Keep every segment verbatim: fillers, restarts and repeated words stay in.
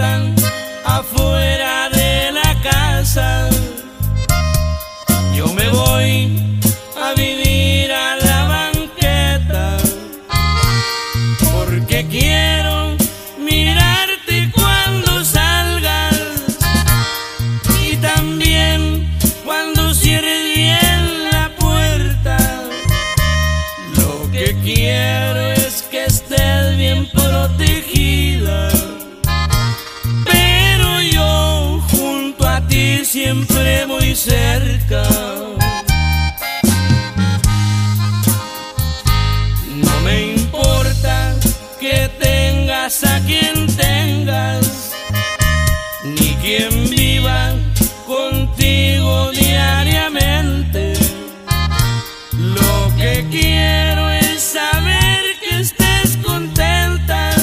sientan afuera de la casa. Yo me voy a vivir a la banqueta, porque quiero mirarte cuando salgas y también cuando cierres bien la puerta. Lo que quiero es que estés bien protegida, pero yo junto a ti siempre muy cerca. No me importa que tengas a quien tengas, ni quien viva contigo diariamente. Lo que quiero es saber que estés contenta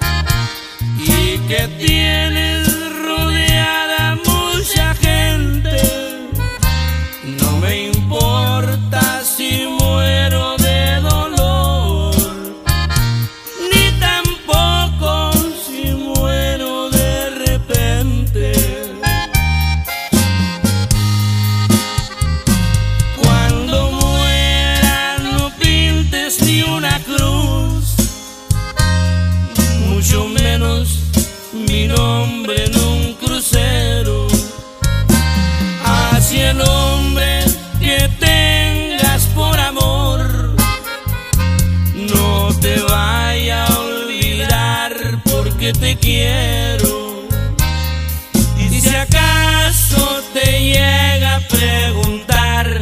y que tienes rodeada mucha gente. No me importa si muero de dolor, ni tampoco si muero de repente. Cuando muera no pintes ni una cruz, mucho menos mi nombre en un crucero. Hacia el hombre que tengas por amor, no te vaya a olvidar porque te quiero. Y si acaso te llega a preguntar,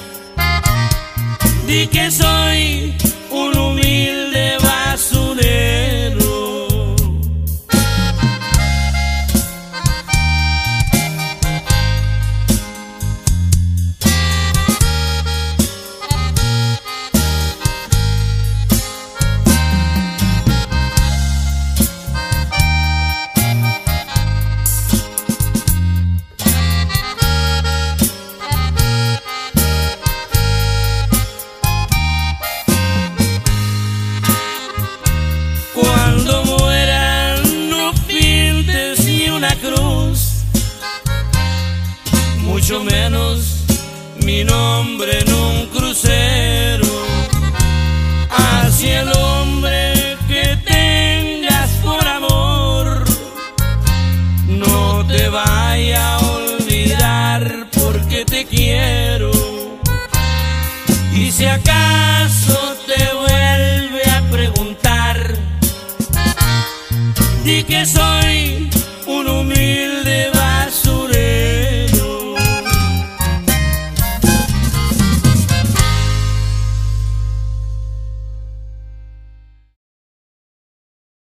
di que soy un humilde basurero. Cuando muera no pintes ni una cruz, mucho menos mi nombre en un crucero. Hacia el hombre que tengas por amor, no te vaya a olvidar porque te quiero. Y si acaso te vuelve a preguntar, di que soy